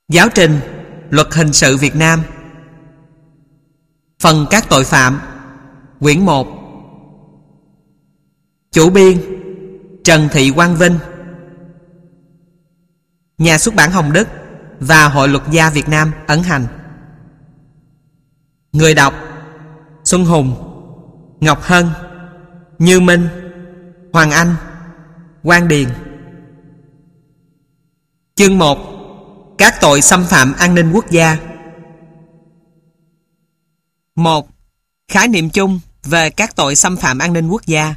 Giáo trình Luật hình sự Việt Nam. Phần các tội phạm. Quyển 1. Chủ biên Trần Thị Quang Vinh, Nhà xuất bản Hồng Đức và Hội Luật gia Việt Nam ấn hành. Người đọc: Xuân Hùng, Ngọc Hân, Như Minh, Hoàng Anh, Quang Điền. Chương 1. Các tội xâm phạm an ninh quốc gia. 1. Khái niệm chung về các tội xâm phạm an ninh quốc gia.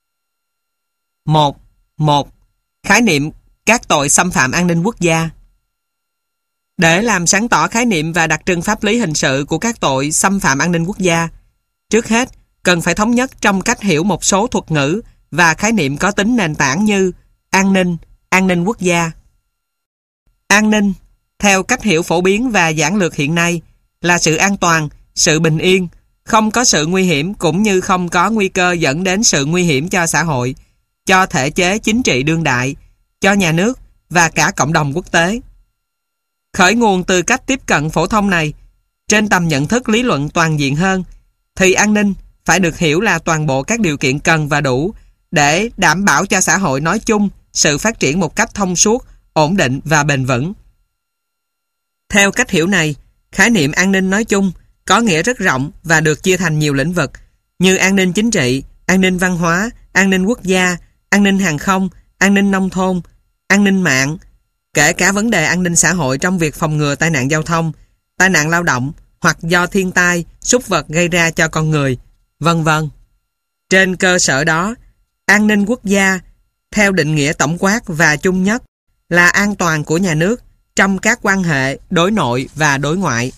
1. Khái niệm các tội xâm phạm an ninh quốc gia. Để làm sáng tỏ khái niệm và đặc trưng pháp lý hình sự của các tội xâm phạm an ninh quốc gia, trước hết cần phải thống nhất trong cách hiểu một số thuật ngữ và khái niệm có tính nền tảng như an ninh quốc gia. An ninh, theo cách hiểu phổ biến và giản lược hiện nay, là sự an toàn, sự bình yên, không có sự nguy hiểm cũng như không có nguy cơ dẫn đến sự nguy hiểm cho xã hội, cho thể chế chính trị đương đại, cho nhà nước và cả cộng đồng quốc tế. Khởi nguồn từ cách tiếp cận phổ thông này, trên tầm nhận thức lý luận toàn diện hơn, thì an ninh phải được hiểu là toàn bộ các điều kiện cần và đủ để đảm bảo cho xã hội nói chung sự phát triển một cách thông suốt, ổn định và bền vững. Theo cách hiểu này, khái niệm an ninh nói chung có nghĩa rất rộng và được chia thành nhiều lĩnh vực như an ninh chính trị, an ninh văn hóa, an ninh quốc gia, an ninh hàng không, an ninh nông thôn, an ninh mạng, kể cả vấn đề an ninh xã hội trong việc phòng ngừa tai nạn giao thông, tai nạn lao động hoặc do thiên tai, súc vật gây ra cho con người, vân vân. Trên cơ sở đó, an ninh quốc gia, theo định nghĩa tổng quát và chung nhất, là an toàn của nhà nước trong các quan hệ đối nội và đối ngoại.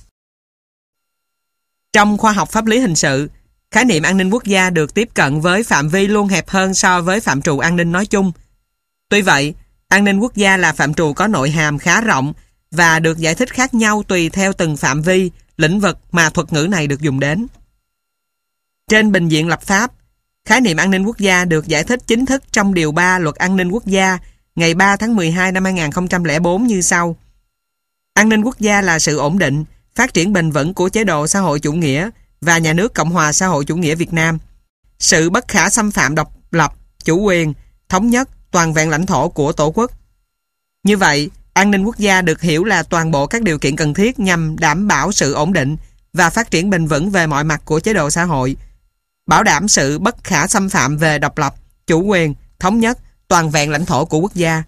Trong khoa học pháp lý hình sự, khái niệm an ninh quốc gia được tiếp cận với phạm vi luôn hẹp hơn so với phạm trù an ninh nói chung. Tuy vậy, an ninh quốc gia là phạm trù có nội hàm khá rộng và được giải thích khác nhau tùy theo từng phạm vi, lĩnh vực mà thuật ngữ này được dùng đến. Trên bình diện lập pháp, khái niệm an ninh quốc gia được giải thích chính thức trong Điều 3 Luật An ninh Quốc gia ngày 3 tháng 12 năm 2004 như sau. An ninh quốc gia là sự ổn định, phát triển bền vững của chế độ xã hội chủ nghĩa và nhà nước Cộng hòa xã hội chủ nghĩa Việt Nam. Sự bất khả xâm phạm độc lập, chủ quyền, thống nhất, toàn vẹn lãnh thổ của Tổ quốc. Như vậy, an ninh quốc gia được hiểu là toàn bộ các điều kiện cần thiết nhằm đảm bảo sự ổn định và phát triển bền vững về mọi mặt của chế độ xã hội, bảo đảm sự bất khả xâm phạm về độc lập, chủ quyền, thống nhất, toàn vẹn lãnh thổ của quốc gia.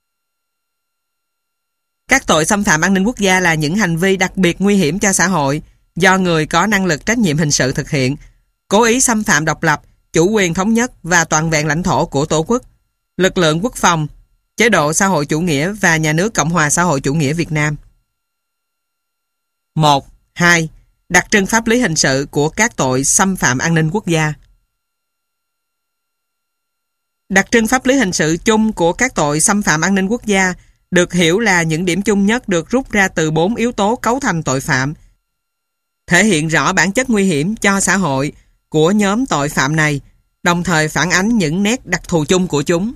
Các tội xâm phạm an ninh quốc gia là những hành vi đặc biệt nguy hiểm cho xã hội do người có năng lực trách nhiệm hình sự thực hiện, cố ý xâm phạm độc lập, chủ quyền thống nhất và toàn vẹn lãnh thổ của Tổ quốc, lực lượng quốc phòng, chế độ xã hội chủ nghĩa và nhà nước Cộng hòa xã hội chủ nghĩa Việt Nam. 1.2. Đặc trưng pháp lý hình sự của các tội xâm phạm an ninh quốc gia. Đặc trưng pháp lý hình sự chung của các tội xâm phạm an ninh quốc gia được hiểu là những điểm chung nhất được rút ra từ 4 yếu tố cấu thành tội phạm, thể hiện rõ bản chất nguy hiểm cho xã hội của nhóm tội phạm này, đồng thời phản ánh những nét đặc thù chung của chúng.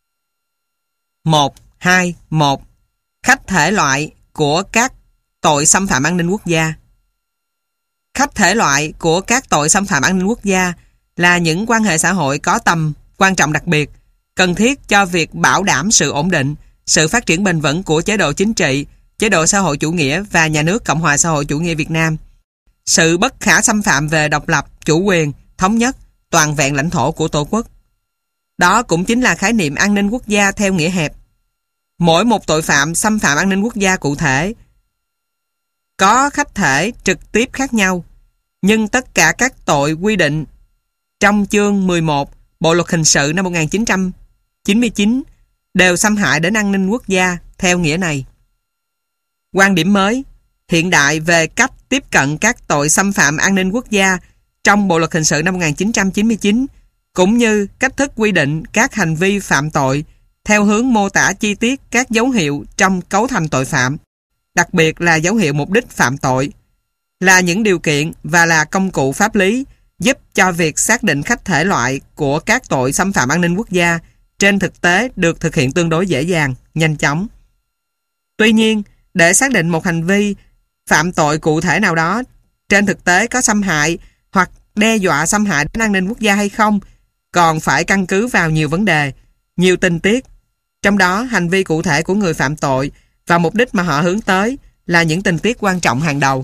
1. Khách thể loại của các tội xâm phạm an ninh quốc gia. Khách thể loại của các tội xâm phạm an ninh quốc gia là những quan hệ xã hội có tầm quan trọng đặc biệt, cần thiết cho việc bảo đảm sự ổn định, sự phát triển bền vững của chế độ chính trị, chế độ xã hội chủ nghĩa và nhà nước Cộng hòa xã hội chủ nghĩa Việt Nam, sự bất khả xâm phạm về độc lập, chủ quyền, thống nhất, toàn vẹn lãnh thổ của Tổ quốc. Đó cũng chính là khái niệm an ninh quốc gia theo nghĩa hẹp. Mỗi một tội phạm xâm phạm an ninh quốc gia cụ thể có khách thể trực tiếp khác nhau, nhưng tất cả các tội quy định trong chương 11 Bộ Luật Hình sự năm 1999 đều xâm hại đến an ninh quốc gia theo nghĩa này. Quan điểm mới, hiện đại về cách tiếp cận các tội xâm phạm an ninh quốc gia trong Bộ Luật Hình sự năm 1999 cũng như cách thức quy định các hành vi phạm tội theo hướng mô tả chi tiết các dấu hiệu trong cấu thành tội phạm, đặc biệt là dấu hiệu mục đích phạm tội, là những điều kiện và là công cụ pháp lý giúp cho việc xác định khách thể loại của các tội xâm phạm an ninh quốc gia trên thực tế được thực hiện tương đối dễ dàng, nhanh chóng. Tuy nhiên, để xác định một hành vi phạm tội cụ thể nào đó trên thực tế có xâm hại hoặc đe dọa xâm hại đến an ninh quốc gia hay không, còn phải căn cứ vào nhiều vấn đề, nhiều tình tiết. Trong đó, hành vi cụ thể của người phạm tội và mục đích mà họ hướng tới là những tình tiết quan trọng hàng đầu.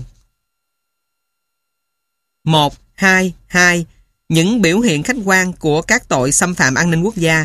1.2.2. Những biểu hiện khách quan của các tội xâm phạm an ninh quốc gia.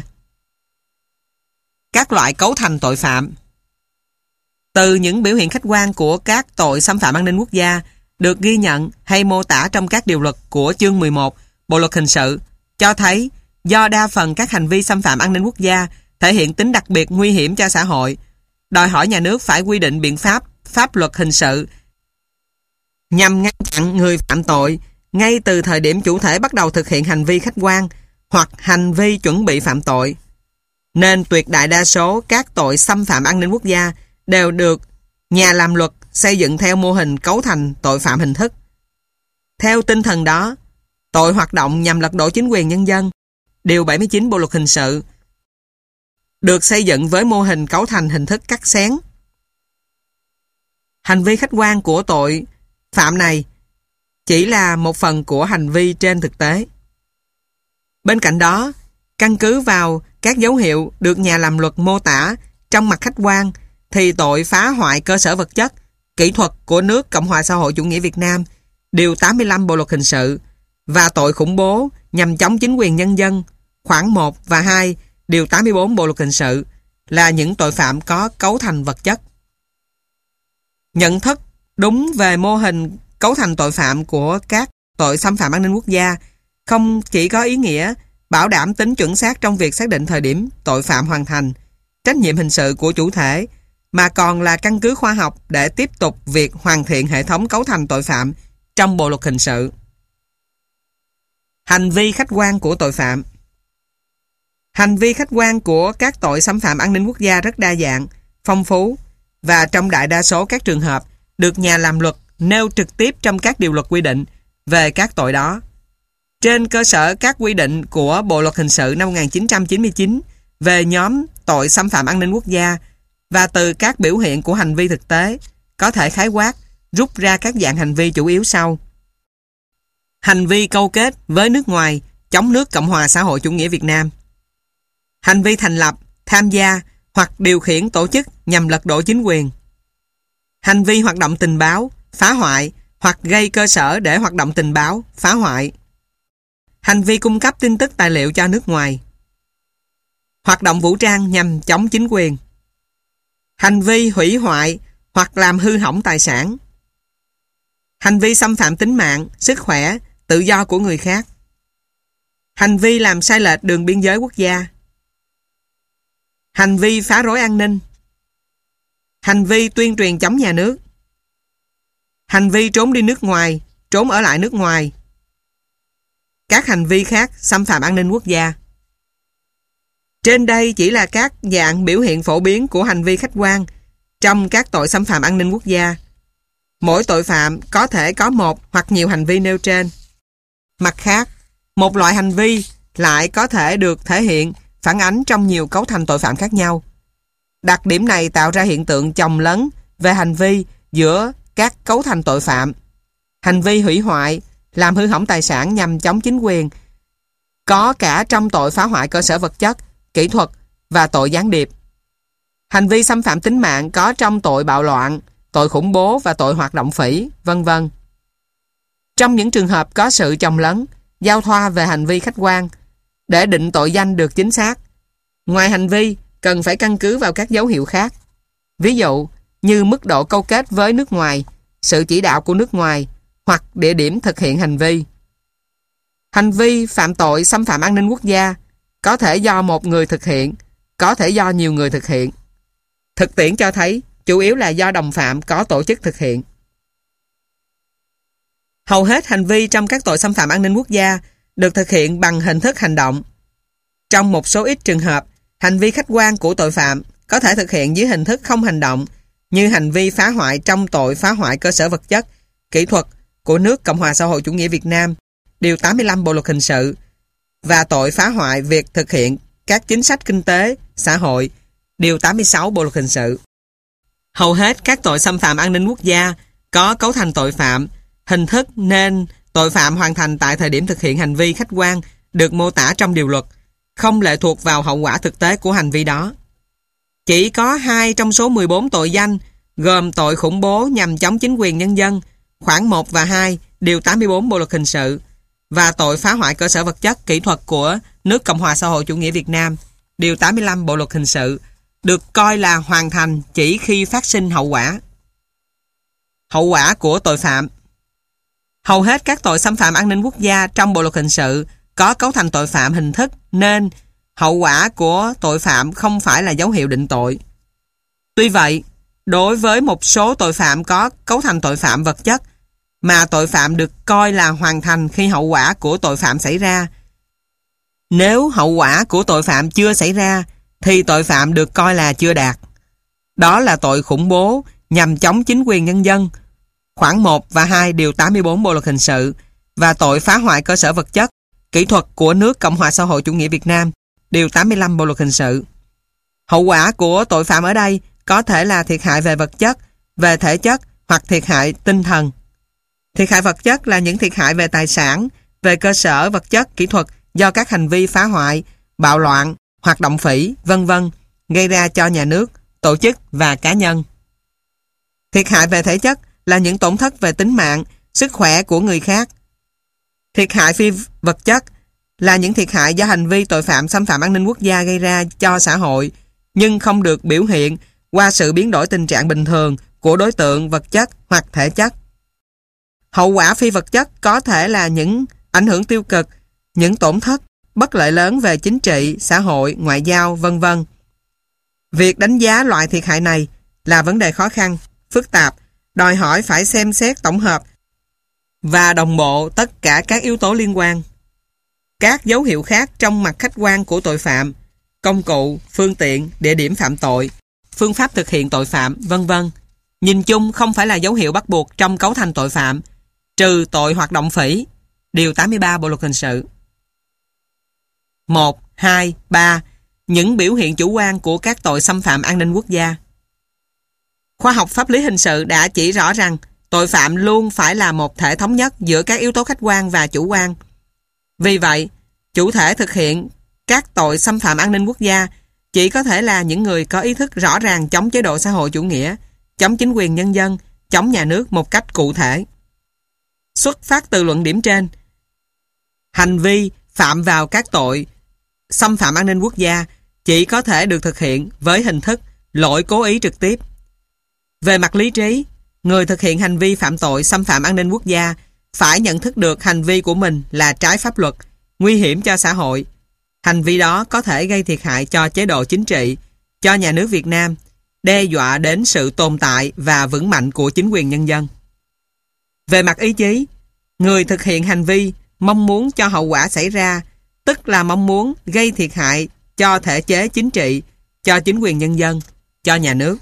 Các loại cấu thành tội phạm. Từ những biểu hiện khách quan của các tội xâm phạm an ninh quốc gia được ghi nhận hay mô tả trong các điều luật của chương 11 Bộ luật hình sự cho thấy do đa phần các hành vi xâm phạm an ninh quốc gia thể hiện tính đặc biệt nguy hiểm cho xã hội, đòi hỏi nhà nước phải quy định biện pháp, pháp luật hình sự nhằm ngăn chặn người phạm tội ngay từ thời điểm chủ thể bắt đầu thực hiện hành vi khách quan hoặc hành vi chuẩn bị phạm tội. Nên tuyệt đại đa số các tội xâm phạm an ninh quốc gia đều được nhà làm luật xây dựng theo mô hình cấu thành tội phạm hình thức. Theo tinh thần đó, tội hoạt động nhằm lật đổ chính quyền nhân dân, điều 79 Bộ luật hình sự, được xây dựng với mô hình cấu thành hình thức cắt xén. Hành vi khách quan của tội phạm này chỉ là một phần của hành vi trên thực tế. Bên cạnh đó, căn cứ vào các dấu hiệu được nhà làm luật mô tả trong mặt khách quan thì tội phá hoại cơ sở vật chất, kỹ thuật của nước Cộng hòa xã hội chủ nghĩa Việt Nam, điều 85 Bộ luật hình sự, và tội khủng bố nhằm chống chính quyền nhân dân, khoản 1 và 2, điều 84 Bộ luật hình sự, là những tội phạm có cấu thành vật chất. Nhận thức đúng về mô hình cấu thành tội phạm của các tội xâm phạm an ninh quốc gia không chỉ có ý nghĩa bảo đảm tính chuẩn xác trong việc xác định thời điểm tội phạm hoàn thành, trách nhiệm hình sự của chủ thể, mà còn là căn cứ khoa học để tiếp tục việc hoàn thiện hệ thống cấu thành tội phạm trong Bộ luật hình sự. Hành vi khách quan của tội phạm. Hành vi khách quan của các tội xâm phạm an ninh quốc gia rất đa dạng, phong phú và trong đại đa số các trường hợp được nhà làm luật nêu trực tiếp trong các điều luật quy định về các tội đó. Trên cơ sở các quy định của Bộ luật hình sự năm 1999 về nhóm tội xâm phạm an ninh quốc gia và từ các biểu hiện của hành vi thực tế, có thể khái quát rút ra các dạng hành vi chủ yếu sau. Hành vi câu kết với nước ngoài chống nước Cộng hòa xã hội chủ nghĩa Việt Nam. Hành vi thành lập, tham gia hoặc điều khiển tổ chức nhằm lật đổ chính quyền. Hành vi hoạt động tình báo, phá hoại hoặc gây cơ sở để hoạt động tình báo, phá hoại. Hành vi cung cấp tin tức tài liệu cho nước ngoài. Hoạt động vũ trang nhằm chống chính quyền. Hành vi hủy hoại hoặc làm hư hỏng tài sản. Hành vi xâm phạm tính mạng, sức khỏe, tự do của người khác. Hành vi làm sai lệch đường biên giới quốc gia. Hành vi phá rối an ninh. Hành vi tuyên truyền chống nhà nước. Hành vi trốn đi nước ngoài, trốn ở lại nước ngoài. Các hành vi khác xâm phạm an ninh quốc gia. Trên đây chỉ là các dạng biểu hiện phổ biến của hành vi khách quan trong các tội xâm phạm an ninh quốc gia. Mỗi tội phạm có thể có một hoặc nhiều hành vi nêu trên. Mặt khác, một loại hành vi lại có thể được thể hiện, phản ánh trong nhiều cấu thành tội phạm khác nhau. Đặc điểm này tạo ra hiện tượng chồng lấn về hành vi giữa các cấu thành tội phạm. Hành vi hủy hoại, làm hư hỏng tài sản nhằm chống chính quyền, có cả trong tội phá hoại cơ sở vật chất, kỹ thuật và tội gián điệp. Hành vi xâm phạm tính mạng có trong tội bạo loạn, tội khủng bố và tội hoạt động phỉ, vân vân. Trong những trường hợp có sự chồng lấn, giao thoa về hành vi khách quan, để định tội danh được chính xác, ngoài hành vi cần phải căn cứ vào các dấu hiệu khác. Ví dụ như mức độ câu kết với nước ngoài, sự chỉ đạo của nước ngoài hoặc địa điểm thực hiện hành vi. Hành vi phạm tội xâm phạm an ninh quốc gia có thể do một người thực hiện, có thể do nhiều người thực hiện. Thực tiễn cho thấy chủ yếu là do đồng phạm có tổ chức thực hiện. Hầu hết hành vi trong các tội xâm phạm an ninh quốc gia được thực hiện bằng hình thức hành động. Trong một số ít trường hợp, hành vi khách quan của tội phạm có thể thực hiện dưới hình thức không hành động, như hành vi phá hoại trong tội phá hoại cơ sở vật chất, kỹ thuật của nước Cộng hòa xã hội chủ nghĩa Việt Nam, điều 85 Bộ luật hình sự, và tội phá hoại việc thực hiện các chính sách kinh tế, xã hội, điều 86 Bộ luật hình sự. Hầu hết các tội xâm phạm an ninh quốc gia có cấu thành tội phạm, hình thức nên tội phạm hoàn thành tại thời điểm thực hiện hành vi khách quan được mô tả trong điều luật, không lệ thuộc vào hậu quả thực tế của hành vi đó. Chỉ có 2 trong số 14 tội danh gồm tội khủng bố nhằm chống chính quyền nhân dân, khoản 1 và 2, điều 84 Bộ luật hình sự, và tội phá hoại cơ sở vật chất kỹ thuật của nước Cộng hòa xã hội chủ nghĩa Việt Nam, điều 85 Bộ luật hình sự, được coi là hoàn thành chỉ khi phát sinh hậu quả. Hậu quả của tội phạm. Hầu hết các tội xâm phạm an ninh quốc gia trong Bộ luật hình sự có cấu thành tội phạm hình thức nên hậu quả của tội phạm không phải là dấu hiệu định tội. Tuy vậy, đối với một số tội phạm có cấu thành tội phạm vật chất mà tội phạm được coi là hoàn thành khi hậu quả của tội phạm xảy ra. Nếu hậu quả của tội phạm chưa xảy ra thì tội phạm được coi là chưa đạt. Đó là tội khủng bố nhằm chống chính quyền nhân dân, khoản 1 và 2 điều 84 Bộ luật hình sự, và tội phá hoại cơ sở vật chất kỹ thuật của nước Cộng hòa xã hội chủ nghĩa Việt Nam, điều 85 Bộ luật hình sự. Hậu quả của tội phạm ở đây có thể là thiệt hại về vật chất, về thể chất hoặc thiệt hại tinh thần. Thiệt hại vật chất là những thiệt hại về tài sản, về cơ sở vật chất kỹ thuật do các hành vi phá hoại, bạo loạn, hoạt động phỉ, v.v. gây ra cho nhà nước, tổ chức và cá nhân. Thiệt hại về thể chất là những tổn thất về tính mạng, sức khỏe của người khác. Thiệt hại phi vật chất là những thiệt hại do hành vi tội phạm xâm phạm an ninh quốc gia gây ra cho xã hội, nhưng không được biểu hiện qua sự biến đổi tình trạng bình thường của đối tượng vật chất hoặc thể chất. Hậu quả phi vật chất có thể là những ảnh hưởng tiêu cực, những tổn thất, bất lợi lớn về chính trị, xã hội, ngoại giao, v.v. Việc đánh giá loại thiệt hại này là vấn đề khó khăn, phức tạp, đòi hỏi phải xem xét tổng hợp và đồng bộ tất cả các yếu tố liên quan. Các dấu hiệu khác trong mặt khách quan của tội phạm, công cụ, phương tiện, địa điểm phạm tội, phương pháp thực hiện tội phạm, v.v. nhìn chung không phải là dấu hiệu bắt buộc trong cấu thành tội phạm, trừ tội hoạt động phỉ, điều 83 Bộ luật hình sự. 1, 2, 3. Những biểu hiện chủ quan của các tội xâm phạm an ninh quốc gia. Khoa học pháp lý hình sự đã chỉ rõ rằng tội phạm luôn phải là một thể thống nhất giữa các yếu tố khách quan và chủ quan. Vì vậy, chủ thể thực hiện các tội xâm phạm an ninh quốc gia chỉ có thể là những người có ý thức rõ ràng chống chế độ xã hội chủ nghĩa, chống chính quyền nhân dân, chống nhà nước một cách cụ thể. Xuất phát từ luận điểm trên, hành vi phạm vào các tội xâm phạm an ninh quốc gia chỉ có thể được thực hiện với hình thức lỗi cố ý trực tiếp. Về mặt lý trí, người thực hiện hành vi phạm tội xâm phạm an ninh quốc gia phải nhận thức được hành vi của mình là trái pháp luật, nguy hiểm cho xã hội. Hành vi đó có thể gây thiệt hại cho chế độ chính trị, cho nhà nước Việt Nam, đe dọa đến sự tồn tại và vững mạnh của chính quyền nhân dân. Về mặt ý chí, người thực hiện hành vi mong muốn cho hậu quả xảy ra, tức là mong muốn gây thiệt hại cho thể chế chính trị, cho chính quyền nhân dân, cho nhà nước.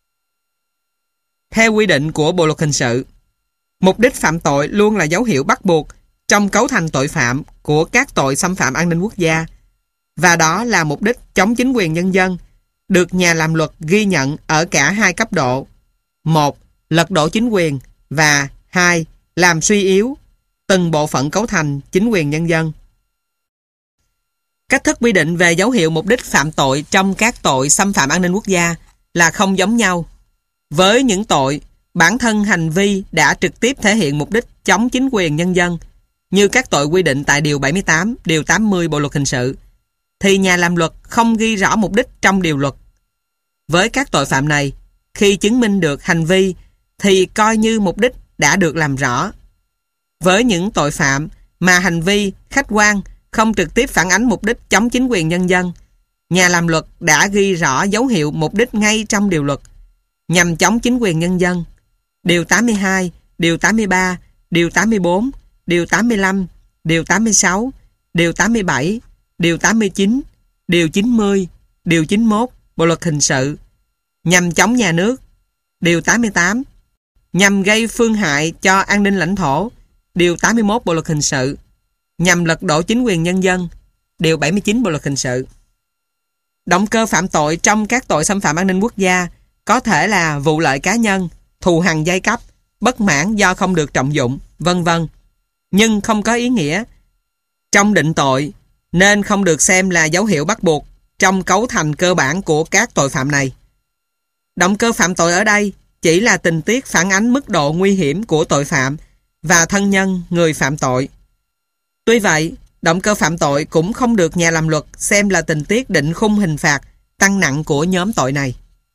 Theo quy định của Bộ luật hình sự, mục đích phạm tội luôn là dấu hiệu bắt buộc trong cấu thành tội phạm của các tội xâm phạm an ninh quốc gia, và đó là mục đích chống chính quyền nhân dân, được nhà làm luật ghi nhận ở cả hai cấp độ: 1. Lật đổ chính quyền, và 2. Làm suy yếu từng bộ phận cấu thành chính quyền nhân dân. Cách thức quy định về dấu hiệu mục đích phạm tội trong các tội xâm phạm an ninh quốc gia là không giống nhau. Với những tội, bản thân hành vi đã trực tiếp thể hiện mục đích chống chính quyền nhân dân, như các tội quy định tại Điều 78, Điều 80 Bộ luật hình sự, thì nhà làm luật không ghi rõ mục đích trong điều luật. Với các tội phạm này, khi chứng minh được hành vi thì coi như mục đích đã được làm rõ. Với những tội phạm mà hành vi khách quan không trực tiếp phản ánh mục đích chống chính quyền nhân dân, nhà làm luật đã ghi rõ dấu hiệu mục đích ngay trong điều luật nhằm chống chính quyền nhân dân. Điều 82, Điều 83, Điều 84, Điều 85, Điều 86, Điều 87, Điều 89, Điều 90, Điều 91 Bộ luật hình sự, nhằm chống nhà nước. Điều 88, nhằm gây phương hại cho an ninh lãnh thổ. Điều 81 Bộ luật hình sự, nhằm lật đổ chính quyền nhân dân. Điều 79 Bộ luật hình sự. Động cơ phạm tội trong các tội xâm phạm an ninh quốc gia có thể là vụ lợi cá nhân, thù hằn giai cấp, bất mãn do không được trọng dụng, vân vân, nhưng không có ý nghĩa trong định tội, nên không được xem là dấu hiệu bắt buộc trong cấu thành cơ bản của các tội phạm này. Động cơ phạm tội ở đây chỉ là tình tiết phản ánh mức độ nguy hiểm của tội phạm và thân nhân người phạm tội. Tuy vậy, động cơ phạm tội cũng không được nhà làm luật xem là tình tiết định khung hình phạt tăng nặng của nhóm tội này.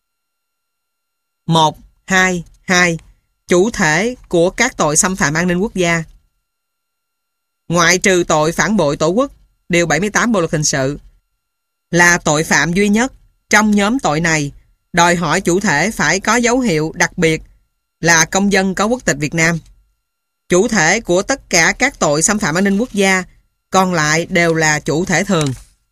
1.2.2 Chủ thể của các tội xâm phạm an ninh quốc gia. Ngoại trừ tội phản bội Tổ quốc, Điều 78 Bộ Luật Hình sự, là tội phạm duy nhất trong nhóm tội này đòi hỏi chủ thể phải có dấu hiệu đặc biệt là công dân có quốc tịch Việt Nam. Chủ thể của tất cả các tội xâm phạm an ninh quốc gia còn lại đều là chủ thể thường.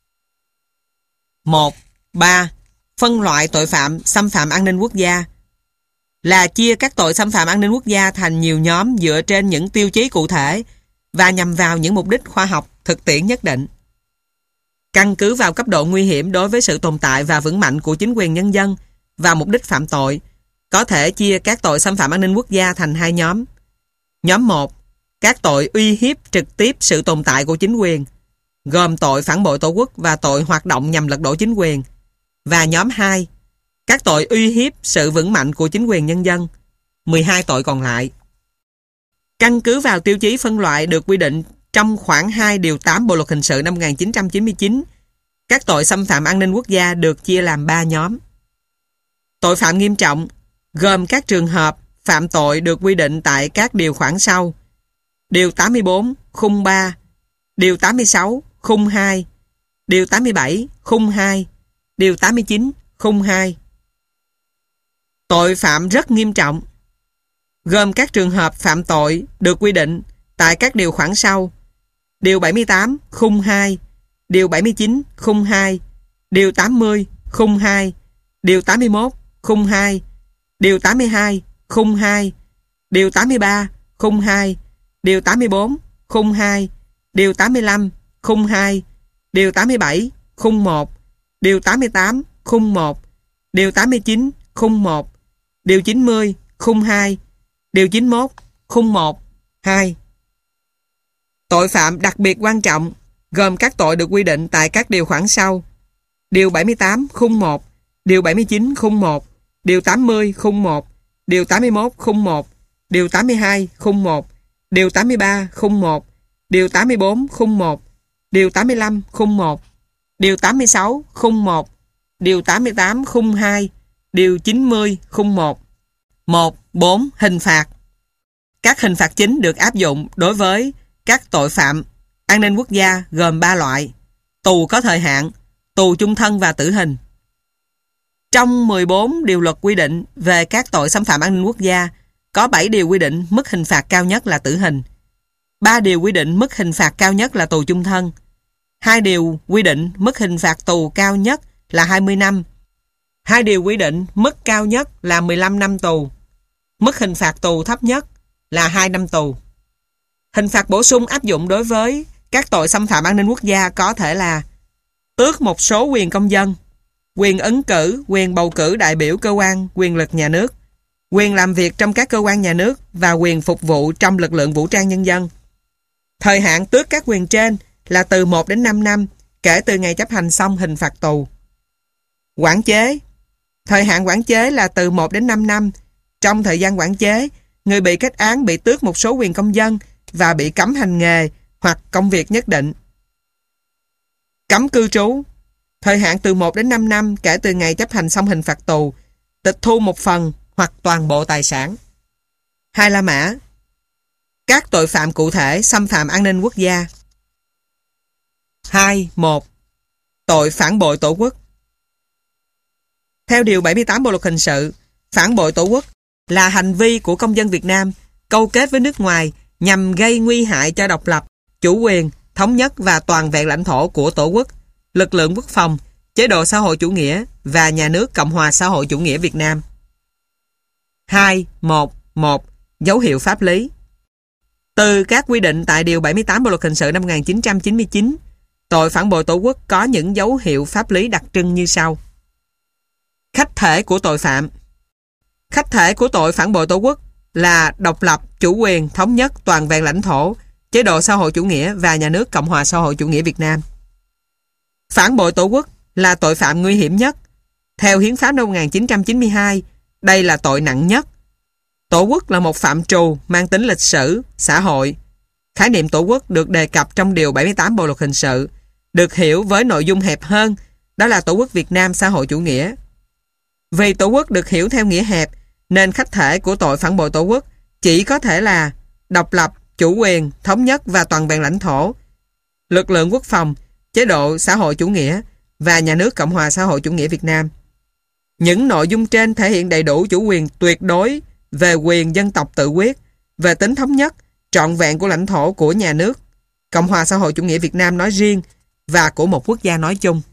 1.3 Phân loại tội phạm xâm phạm an ninh quốc gia là chia các tội xâm phạm an ninh quốc gia thành nhiều nhóm dựa trên những tiêu chí cụ thể và nhằm vào những mục đích khoa học, thực tiễn nhất định. Căn cứ vào cấp độ nguy hiểm đối với sự tồn tại và vững mạnh của chính quyền nhân dân và mục đích phạm tội, có thể chia các tội xâm phạm an ninh quốc gia thành hai nhóm. Nhóm 1, các tội uy hiếp trực tiếp sự tồn tại của chính quyền, gồm tội phản bội Tổ quốc và tội hoạt động nhằm lật đổ chính quyền. Và nhóm 2, các tội uy hiếp sự vững mạnh của chính quyền nhân dân, 12 tội còn lại. Căn cứ vào tiêu chí phân loại được quy định trong khoản 2 điều 8 Bộ Luật Hình sự năm 1999, các tội xâm phạm an ninh quốc gia được chia làm 3 nhóm. Tội phạm nghiêm trọng gồm các trường hợp phạm tội được quy định tại các điều khoản sau: Điều 84, khung 3, Điều 86, khung 2, Điều 87, khung 2, Điều 89, khung 2. Tội phạm rất nghiêm trọng gồm các trường hợp phạm tội được quy định tại các điều khoản sau: Điều 78, khung 2, Điều 79, khung 2, Điều 80, khung 2, Điều 81, khung 2, Điều 82, khung 2, Điều 83, khung 2, Điều 84, khung 2, Điều 85, khung 2, Điều 87, khung 1, Điều 88, khung 1, Điều 89, khung 1, Điều 90, khung 2, Điều 91, khung 1, 2. Tội phạm đặc biệt quan trọng gồm các tội được quy định tại các điều khoản sau: Điều 78, khung 1, Điều 79, khung 1, Điều 80, khung 1, Điều 81, khung 1, Điều 82, khung 1, Điều 83, khung 1, Điều 84, khung 1, Điều 85, khung 1, Điều 86, khung 1, Điều 88, khung 2, Điều 90, khung 1. 1.4 Hình phạt. Các hình phạt chính được áp dụng đối với các tội phạm an ninh quốc gia gồm 3 loại: tù có thời hạn, tù chung thân và tử hình. Trong 14 điều luật quy định về các tội xâm phạm an ninh quốc gia, có 7 điều quy định mức hình phạt cao nhất là tử hình, 3 điều quy định mức hình phạt cao nhất là tù chung thân, 2 điều quy định mức hình phạt tù cao nhất là 20 năm, 2 điều quy định mức cao nhất là 15 năm tù, mức hình phạt tù thấp nhất là 2 năm tù. Hình phạt bổ sung áp dụng đối với các tội xâm phạm an ninh quốc gia có thể là tước một số quyền công dân, quyền ứng cử, quyền bầu cử đại biểu cơ quan quyền lực nhà nước, quyền làm việc trong các cơ quan nhà nước và quyền phục vụ trong lực lượng vũ trang nhân dân. Thời hạn tước các quyền trên là từ 1 đến 5 năm kể từ ngày chấp hành xong hình phạt tù. Quản chế. Thời hạn quản chế là từ 1 đến 5 năm. Trong thời gian quản chế, người bị kết án bị tước một số quyền công dân và bị cấm hành nghề hoặc công việc nhất định. Cấm cư trú. Thời hạn từ 1 đến 5 năm kể từ ngày chấp hành xong hình phạt tù, tịch thu một phần hoặc toàn bộ tài sản. 2 La Mã. Các tội phạm cụ thể xâm phạm an ninh quốc gia. 2.1 Tội phản bội Tổ quốc. Theo Điều 78 Bộ Luật Hình sự, phản bội Tổ quốc là hành vi của công dân Việt Nam câu kết với nước ngoài nhằm gây nguy hại cho độc lập, chủ quyền, thống nhất và toàn vẹn lãnh thổ của Tổ quốc, lực lượng quốc phòng, chế độ xã hội chủ nghĩa và nhà nước Cộng hòa xã hội chủ nghĩa Việt Nam. 2.1.1 Dấu hiệu pháp lý. Từ các quy định tại Điều 78 Bộ Luật Hình sự năm 1999, tội phản bội Tổ quốc có những dấu hiệu pháp lý đặc trưng như sau. Khách thể của tội phạm. Khách thể của tội phản bội Tổ quốc là độc lập, chủ quyền, thống nhất, toàn vẹn lãnh thổ, chế độ xã hội chủ nghĩa và nhà nước Cộng hòa xã hội chủ nghĩa Việt Nam. Phản bội Tổ quốc là tội phạm nguy hiểm nhất. Theo Hiến pháp năm 1992, đây là tội nặng nhất. Tổ quốc là một phạm trù mang tính lịch sử, xã hội. Khái niệm Tổ quốc được đề cập trong Điều 78 Bộ Luật Hình sự, được hiểu với nội dung hẹp hơn, đó là Tổ quốc Việt Nam xã hội chủ nghĩa. Vì Tổ quốc được hiểu theo nghĩa hẹp, nên khách thể của tội phản bội Tổ quốc chỉ có thể là độc lập, chủ quyền, thống nhất và toàn vẹn lãnh thổ, lực lượng quốc phòng, chế độ xã hội chủ nghĩa và nhà nước Cộng hòa xã hội chủ nghĩa Việt Nam. Những nội dung trên thể hiện đầy đủ chủ quyền tuyệt đối về quyền dân tộc tự quyết, về tính thống nhất, trọn vẹn của lãnh thổ của nhà nước Cộng hòa xã hội chủ nghĩa Việt Nam nói riêng và của một quốc gia nói chung.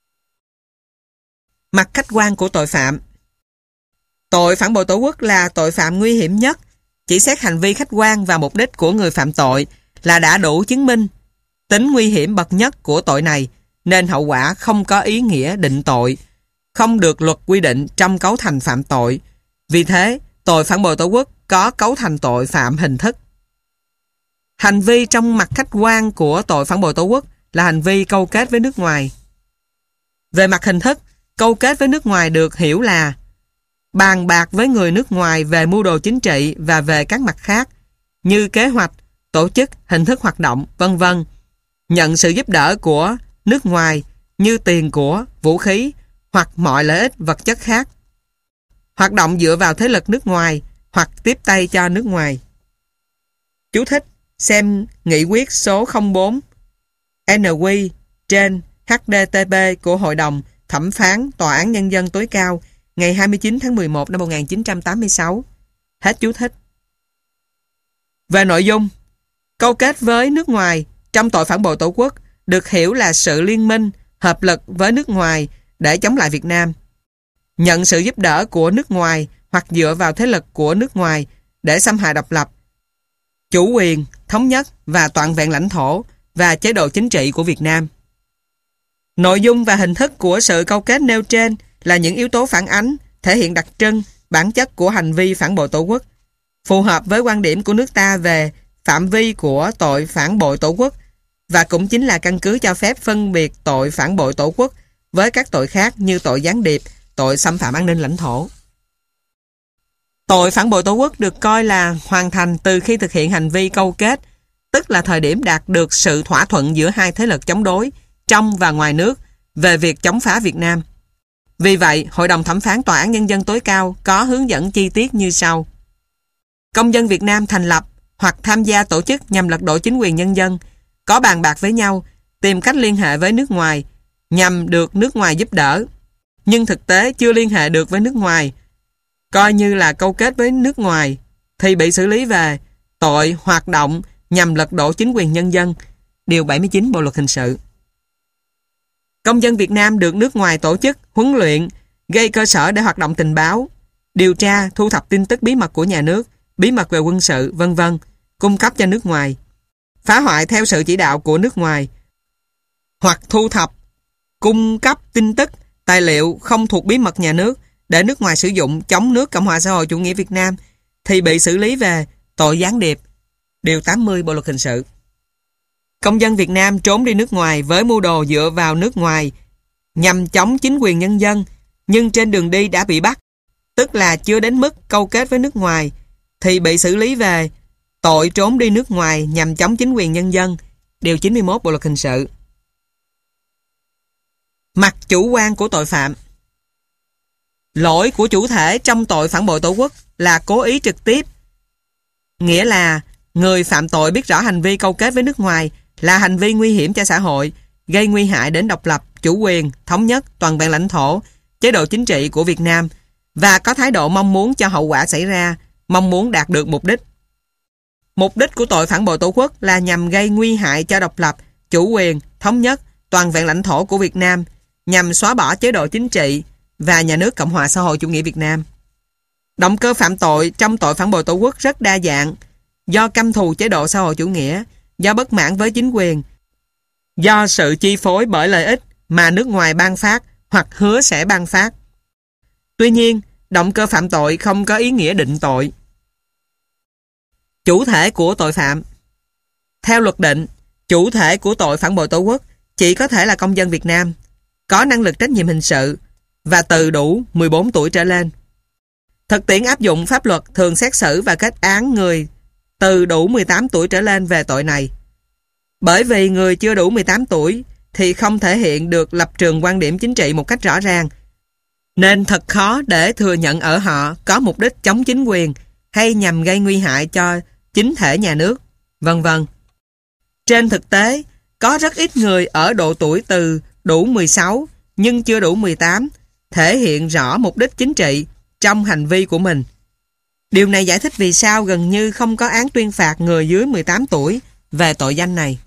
Mặt khách quan của tội phạm. Tội phản bội Tổ quốc là tội phạm nguy hiểm nhất. Chỉ xét hành vi khách quan và mục đích của người phạm tội là đã đủ chứng minh tính nguy hiểm bậc nhất của tội này, nên hậu quả không có ý nghĩa định tội, không được luật quy định trong cấu thành phạm tội. Vì thế, tội phản bội Tổ quốc có cấu thành tội phạm hình thức. Hành vi trong mặt khách quan của tội phản bội Tổ quốc là hành vi câu kết với nước ngoài. Về mặt hình thức, câu kết với nước ngoài được hiểu là bàn bạc với người nước ngoài về mưu đồ chính trị và về các mặt khác như kế hoạch, tổ chức, hình thức hoạt động, vân vân. Nhận sự giúp đỡ của nước ngoài như tiền của, vũ khí hoặc mọi lợi ích vật chất khác. Hoạt động dựa vào thế lực nước ngoài hoặc tiếp tay cho nước ngoài. Chú thích xem nghị quyết số 04 NQ trên HDTP của Hội đồng Thẩm phán Tòa án Nhân dân tối cao ngày 29 tháng 11 năm 1986. Hết chú thích. Về nội dung, câu kết với nước ngoài trong tội phản bội Tổ quốc được hiểu là sự liên minh, hợp lực với nước ngoài để chống lại Việt Nam. Nhận sự giúp đỡ của nước ngoài hoặc dựa vào thế lực của nước ngoài để xâm hại độc lập, chủ quyền, thống nhất và toàn vẹn lãnh thổ và chế độ chính trị của Việt Nam. Nội dung và hình thức của sự câu kết nêu trên là những yếu tố phản ánh, thể hiện đặc trưng, bản chất của hành vi phản bội Tổ quốc, phù hợp với quan điểm của nước ta về phạm vi của tội phản bội Tổ quốc và cũng chính là căn cứ cho phép phân biệt tội phản bội Tổ quốc với các tội khác như tội gián điệp, tội xâm phạm an ninh lãnh thổ. Tội phản bội Tổ quốc được coi là hoàn thành từ khi thực hiện hành vi câu kết, tức là thời điểm đạt được sự thỏa thuận giữa hai thế lực chống đối trong và ngoài nước về việc chống phá Việt Nam. Vì vậy, Hội đồng Thẩm phán Tòa án Nhân dân tối cao có hướng dẫn chi tiết như sau. Công dân Việt Nam thành lập hoặc tham gia tổ chức nhằm lật đổ chính quyền nhân dân, có bàn bạc với nhau, tìm cách liên hệ với nước ngoài nhằm được nước ngoài giúp đỡ, nhưng thực tế chưa liên hệ được với nước ngoài, coi như là câu kết với nước ngoài, thì bị xử lý về tội hoạt động nhằm lật đổ chính quyền nhân dân, Điều 79 Bộ Luật Hình sự. Công dân Việt Nam được nước ngoài tổ chức, huấn luyện, gây cơ sở để hoạt động tình báo, điều tra, thu thập tin tức bí mật của nhà nước, bí mật về quân sự, vân vân, cung cấp cho nước ngoài, phá hoại theo sự chỉ đạo của nước ngoài, hoặc thu thập, cung cấp tin tức, tài liệu không thuộc bí mật nhà nước để nước ngoài sử dụng chống nước Cộng hòa xã hội chủ nghĩa Việt Nam thì bị xử lý về tội gián điệp, Điều 80 Bộ Luật Hình sự. Công dân Việt Nam trốn đi nước ngoài với mưu đồ dựa vào nước ngoài nhằm chống chính quyền nhân dân, nhưng trên đường đi đã bị bắt, tức là chưa đến mức câu kết với nước ngoài, thì bị xử lý về tội trốn đi nước ngoài nhằm chống chính quyền nhân dân, Điều 91 Bộ Luật Hình sự. Mặt chủ quan của tội phạm. Lỗi của chủ thể trong tội phản bội Tổ quốc là cố ý trực tiếp, nghĩa là người phạm tội biết rõ hành vi câu kết với nước ngoài là hành vi nguy hiểm cho xã hội, gây nguy hại đến độc lập, chủ quyền, thống nhất, toàn vẹn lãnh thổ, chế độ chính trị của Việt Nam và có thái độ mong muốn cho hậu quả xảy ra, mong muốn đạt được mục đích. Mục đích của tội phản bội Tổ quốc là nhằm gây nguy hại cho độc lập, chủ quyền, thống nhất, toàn vẹn lãnh thổ của Việt Nam, nhằm xóa bỏ chế độ chính trị và nhà nước Cộng hòa xã hội chủ nghĩa Việt Nam. Động cơ phạm tội trong tội phản bội Tổ quốc rất đa dạng, do căm thù chế độ xã hội chủ nghĩa, do bất mãn với chính quyền, do sự chi phối bởi lợi ích mà nước ngoài ban phát hoặc hứa sẽ ban phát. Tuy nhiên, động cơ phạm tội không có ý nghĩa định tội. Chủ thể của tội phạm. Theo luật định, chủ thể của tội phản bội Tổ quốc chỉ có thể là công dân Việt Nam, có năng lực trách nhiệm hình sự và từ đủ 14 tuổi trở lên. Thực tiễn áp dụng pháp luật thường xét xử và kết án người từ đủ 18 tuổi trở lên về tội này. Bởi vì người chưa đủ 18 tuổi thì không thể hiện được lập trường quan điểm chính trị một cách rõ ràng, nên thật khó để thừa nhận ở họ có mục đích chống chính quyền hay nhằm gây nguy hại cho chính thể nhà nước, vân vân. Trên thực tế, có rất ít người ở độ tuổi từ đủ 16 nhưng chưa đủ 18 thể hiện rõ mục đích chính trị trong hành vi của mình. Điều này giải thích vì sao gần như không có án tuyên phạt người dưới 18 tuổi về tội danh này.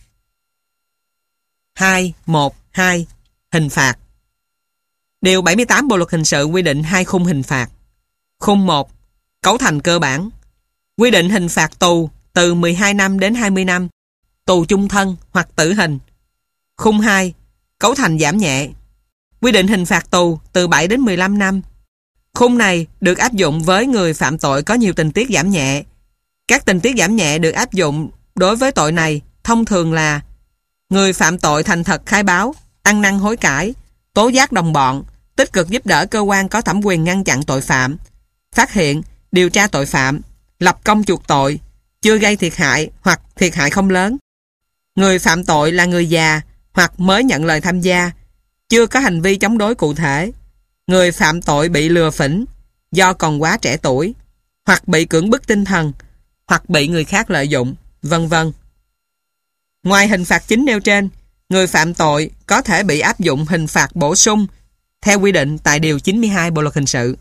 2.1.2 Hình phạt. Điều 78 Bộ luật hình sự quy định 2 khung hình phạt. Khung 1. Cấu thành cơ bản. Quy định hình phạt tù từ 12 năm đến 20 năm, tù chung thân hoặc tử hình. Khung 2. Cấu thành giảm nhẹ. Quy định hình phạt tù từ 7 đến 15 năm. Khung này được áp dụng với người phạm tội có nhiều tình tiết giảm nhẹ. Các tình tiết giảm nhẹ được áp dụng đối với tội này thông thường là người phạm tội thành thật khai báo, ăn năn hối cải, tố giác đồng bọn, tích cực giúp đỡ cơ quan có thẩm quyền ngăn chặn tội phạm, phát hiện, điều tra tội phạm, lập công chuộc tội, chưa gây thiệt hại hoặc thiệt hại không lớn. Người phạm tội là người già hoặc mới nhận lời tham gia, chưa có hành vi chống đối cụ thể. Người phạm tội bị lừa phỉnh do còn quá trẻ tuổi, hoặc bị cưỡng bức tinh thần, hoặc bị người khác lợi dụng, vân vân. Ngoài hình phạt chính nêu trên, người phạm tội có thể bị áp dụng hình phạt bổ sung theo quy định tại Điều 92 Bộ luật hình sự.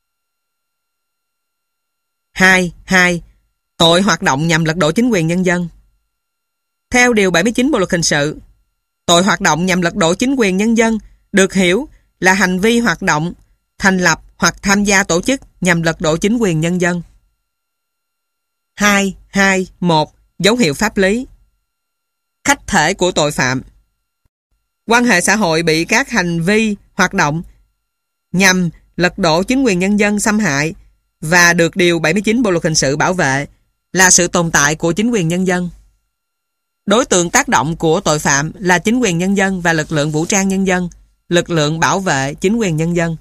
2.2 Tội hoạt động nhằm lật đổ chính quyền nhân dân. Theo Điều 79 Bộ luật hình sự, tội hoạt động nhằm lật đổ chính quyền nhân dân được hiểu là hành vi hoạt động, thành lập hoặc tham gia tổ chức nhằm lật đổ chính quyền nhân dân. 2.2.1 Dấu hiệu pháp lý. Khách thể của tội phạm. Quan hệ xã hội bị các hành vi hoạt động nhằm lật đổ chính quyền nhân dân xâm hại và được Điều 79 Bộ luật hình sự bảo vệ là sự tồn tại của chính quyền nhân dân. Đối tượng tác động của tội phạm là chính quyền nhân dân và lực lượng vũ trang nhân dân, lực lượng bảo vệ chính quyền nhân dân.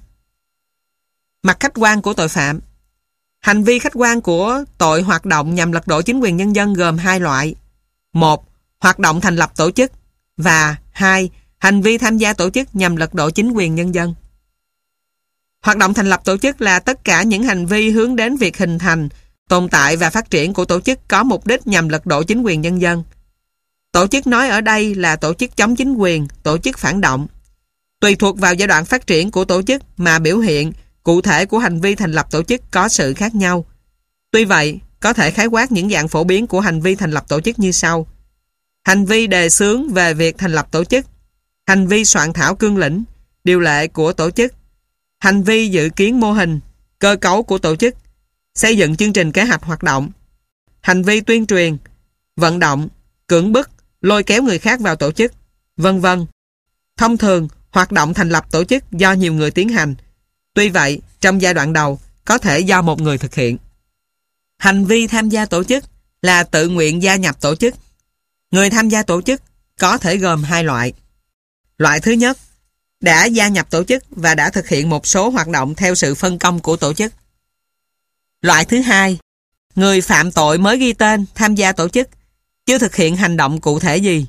Mặt khách quan của tội phạm. Hành vi khách quan của tội hoạt động nhằm lật đổ chính quyền nhân dân gồm 2 loại. 1. Hoạt động thành lập tổ chức và 2. Hành vi tham gia tổ chức nhằm lật đổ chính quyền nhân dân. Hoạt động thành lập tổ chức là tất cả những hành vi hướng đến việc hình thành, tồn tại và phát triển của tổ chức có mục đích nhằm lật đổ chính quyền nhân dân. Tổ chức nói ở đây là tổ chức chống chính quyền, tổ chức phản động. Tùy thuộc vào giai đoạn phát triển của tổ chức mà biểu hiện cụ thể của hành vi thành lập tổ chức có sự khác nhau. Tuy vậy, có thể khái quát những dạng phổ biến của hành vi thành lập tổ chức như sau. Hành vi đề xướng về việc thành lập tổ chức, hành vi soạn thảo cương lĩnh, điều lệ của tổ chức, hành vi dự kiến mô hình, cơ cấu của tổ chức, xây dựng chương trình kế hoạch hoạt động, hành vi tuyên truyền, vận động, cưỡng bức, lôi kéo người khác vào tổ chức, vân vân. Thông thường, hoạt động thành lập tổ chức do nhiều người tiến hành. Tuy vậy, trong giai đoạn đầu, có thể do một người thực hiện. Hành vi tham gia tổ chức là tự nguyện gia nhập tổ chức. Người tham gia tổ chức có thể gồm 2 loại. Loại thứ nhất, đã gia nhập tổ chức và đã thực hiện một số hoạt động theo sự phân công của tổ chức. Loại thứ hai, người phạm tội mới ghi tên tham gia tổ chức, chưa thực hiện hành động cụ thể gì.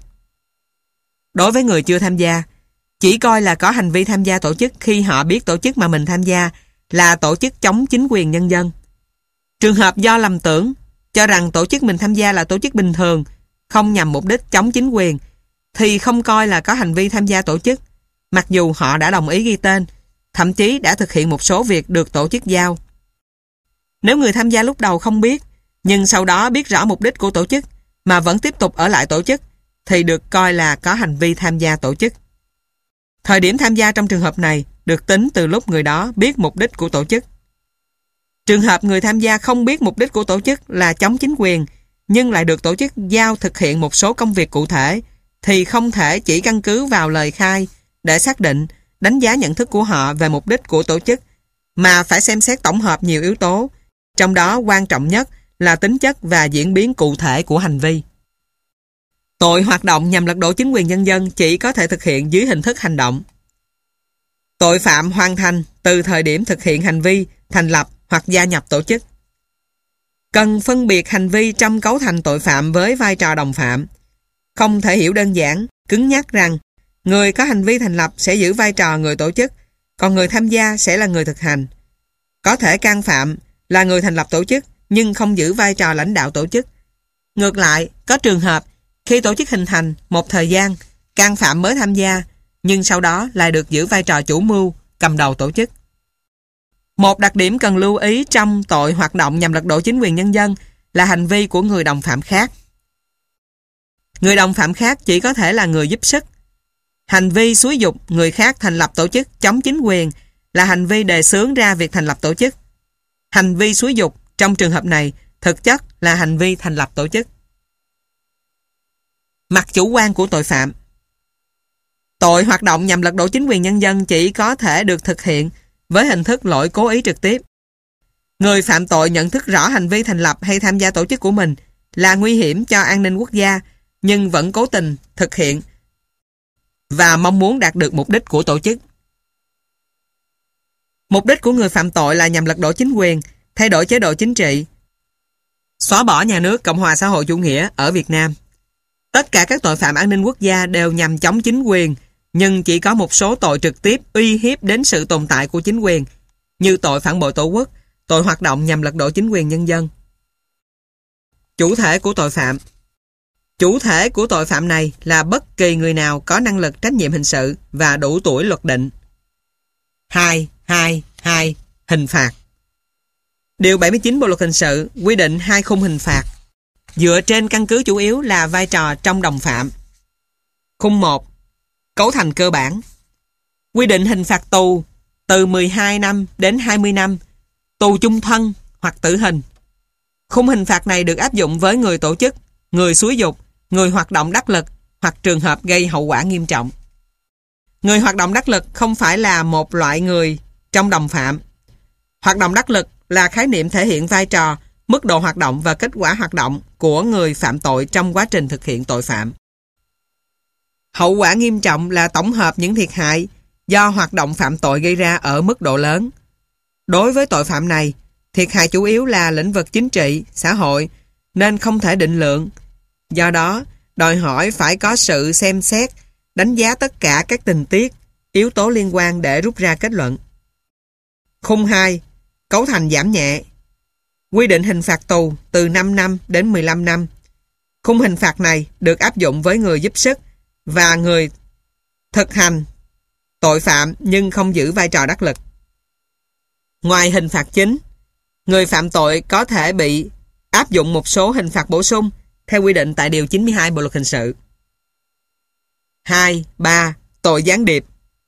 Đối với người chưa tham gia, chỉ coi là có hành vi tham gia tổ chức khi họ biết tổ chức mà mình tham gia là tổ chức chống chính quyền nhân dân. Trường hợp do lầm tưởng, cho rằng tổ chức mình tham gia là tổ chức bình thường, không nhằm mục đích chống chính quyền, thì không coi là có hành vi tham gia tổ chức, mặc dù họ đã đồng ý ghi tên, thậm chí đã thực hiện một số việc được tổ chức giao. Nếu người tham gia lúc đầu không biết, nhưng sau đó biết rõ mục đích của tổ chức mà vẫn tiếp tục ở lại tổ chức, thì được coi là có hành vi tham gia tổ chức. Thời điểm tham gia trong trường hợp này được tính từ lúc người đó biết mục đích của tổ chức. Trường hợp người tham gia không biết mục đích của tổ chức là chống chính quyền, nhưng lại được tổ chức giao thực hiện một số công việc cụ thể, thì không thể chỉ căn cứ vào lời khai để xác định, đánh giá nhận thức của họ về mục đích của tổ chức, mà phải xem xét tổng hợp nhiều yếu tố, trong đó quan trọng nhất là tính chất và diễn biến cụ thể của hành vi. Tội hoạt động nhằm lật đổ chính quyền nhân dân chỉ có thể thực hiện dưới hình thức hành động. Tội phạm hoàn thành từ thời điểm thực hiện hành vi, thành lập hoặc gia nhập tổ chức. Cần phân biệt hành vi trong cấu thành tội phạm với vai trò đồng phạm. Không thể hiểu đơn giản, cứng nhắc rằng người có hành vi thành lập sẽ giữ vai trò người tổ chức, còn người tham gia sẽ là người thực hành. Có thể can phạm là người thành lập tổ chức nhưng không giữ vai trò lãnh đạo tổ chức. Ngược lại, có trường hợp khi tổ chức hình thành một thời gian, can phạm mới tham gia, nhưng sau đó lại được giữ vai trò chủ mưu, cầm đầu tổ chức. Một đặc điểm cần lưu ý trong tội hoạt động nhằm lật đổ chính quyền nhân dân là hành vi của người đồng phạm khác. Người đồng phạm khác chỉ có thể là người giúp sức. Hành vi xúi giục người khác thành lập tổ chức chống chính quyền là hành vi đề xướng ra việc thành lập tổ chức. Hành vi xúi giục trong trường hợp này thực chất là hành vi thành lập tổ chức. Mặt chủ quan của tội phạm. Tội hoạt động nhằm lật đổ chính quyền nhân dân chỉ có thể được thực hiện với hình thức lỗi cố ý trực tiếp. Người phạm tội nhận thức rõ hành vi thành lập hay tham gia tổ chức của mình là nguy hiểm cho an ninh quốc gia, nhưng vẫn cố tình thực hiện và mong muốn đạt được mục đích của tổ chức. Mục đích của người phạm tội là nhằm lật đổ chính quyền, thay đổi chế độ chính trị, xóa bỏ nhà nước Cộng hòa xã hội chủ nghĩa ở Việt Nam. Tất cả các tội phạm an ninh quốc gia đều nhằm chống chính quyền, nhưng chỉ có một số tội trực tiếp uy hiếp đến sự tồn tại của chính quyền, như tội phản bội tổ quốc, tội hoạt động nhằm lật đổ chính quyền nhân dân. Chủ thể của tội phạm. Chủ thể của tội phạm này là bất kỳ người nào có năng lực trách nhiệm hình sự và đủ tuổi luật định. 2. Hình phạt. Điều 79 Bộ luật hình sự quy định 2 khung hình phạt, dựa trên căn cứ chủ yếu là vai trò trong đồng phạm. Khung 1. Cấu thành cơ bản. Quy định hình phạt tù từ 12 năm đến 20 năm, tù chung thân hoặc tử hình. Khung hình phạt này được áp dụng với người tổ chức, người xúi giục, người hoạt động đắc lực hoặc trường hợp gây hậu quả nghiêm trọng. Người hoạt động đắc lực không phải là một loại người trong đồng phạm. Hoạt động đắc lực là khái niệm thể hiện vai trò, mức độ hoạt động và kết quả hoạt động của người phạm tội trong quá trình thực hiện tội phạm. Hậu quả nghiêm trọng là tổng hợp những thiệt hại do hoạt động phạm tội gây ra ở mức độ lớn. Đối với tội phạm này, thiệt hại chủ yếu là lĩnh vực chính trị, xã hội, nên không thể định lượng. Do đó, đòi hỏi phải có sự xem xét, đánh giá tất cả các tình tiết, yếu tố liên quan để rút ra kết luận. Khung 2. Cấu thành giảm nhẹ. Quy định hình phạt tù từ 5 năm đến 15 năm. Khung hình phạt này được áp dụng với người giúp sức và người thực hành tội phạm nhưng không giữ vai trò đắc lực. Ngoài hình phạt chính, người phạm tội có thể bị áp dụng một số hình phạt bổ sung theo quy định tại Điều 92 Bộ luật hình sự. 2.3. Tội gián điệp.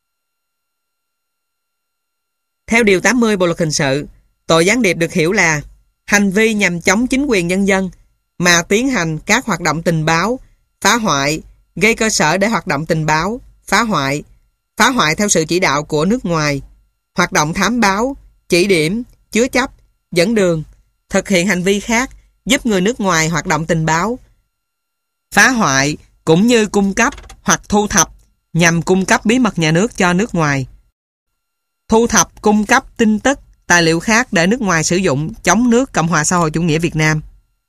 Theo Điều 80 Bộ luật hình sự, tội gián điệp được hiểu là hành vi nhằm chống chính quyền nhân dân mà tiến hành các hoạt động tình báo, phá hoại, gây cơ sở để hoạt động tình báo, phá hoại theo sự chỉ đạo của nước ngoài, hoạt động thám báo, chỉ điểm, chứa chấp, dẫn đường, thực hiện hành vi khác giúp người nước ngoài hoạt động tình báo, phá hoại cũng như cung cấp hoặc thu thập nhằm cung cấp bí mật nhà nước cho nước ngoài, thu thập, cung cấp tin tức, tài liệu khác để nước ngoài sử dụng chống nước Cộng hòa xã hội chủ nghĩa Việt Nam.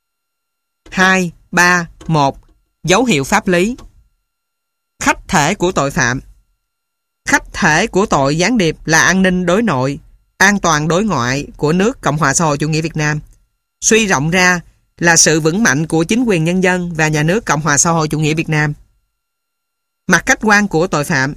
2.3.1. Dấu hiệu pháp lý. Khách thể của tội phạm. Khách thể của tội gián điệp là an ninh đối nội, an toàn đối ngoại của nước Cộng hòa xã hội chủ nghĩa Việt Nam. Suy rộng ra là sự vững mạnh của chính quyền nhân dân và nhà nước Cộng hòa xã hội chủ nghĩa Việt Nam. Mặt khách quan của tội phạm.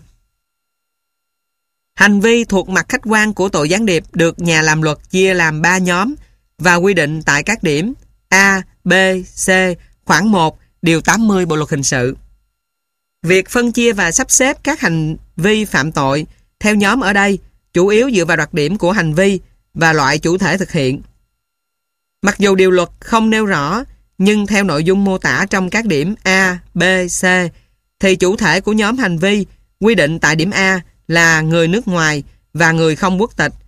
Hành vi thuộc mặt khách quan của tội gián điệp được nhà làm luật chia làm 3 nhóm và quy định tại các điểm A, B, C, khoản 1, Điều 80 Bộ luật hình sự. Việc phân chia và sắp xếp các hành vi phạm tội theo nhóm ở đây chủ yếu dựa vào đặc điểm của hành vi và loại chủ thể thực hiện. Mặc dù điều luật không nêu rõ, nhưng theo nội dung mô tả trong các điểm A, B, C, thì chủ thể của nhóm hành vi quy định tại điểm A là người nước ngoài và người không quốc tịch,